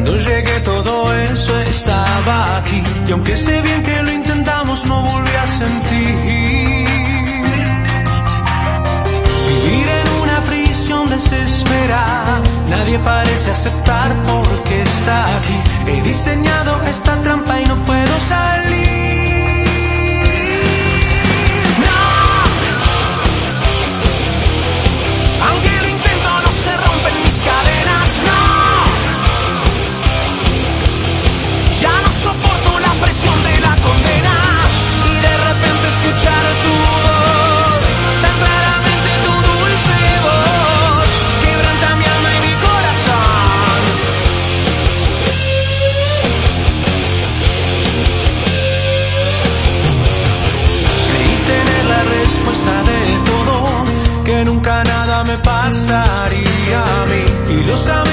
Cuando llegué todo eso estaba aquí, y aunque sé bien que lo intentamos no volví a sentir. Vivir en una prisión desesperada, nadie parece aceptar porque está aquí. He diseñado esta trampa y no puedo salir. Escuchar tu voz, tan claramente tu dulce voz, quebranta mi alma y mi corazón. Creí tener la respuesta de todo, que nunca nada me pasaría a mí, y los amigos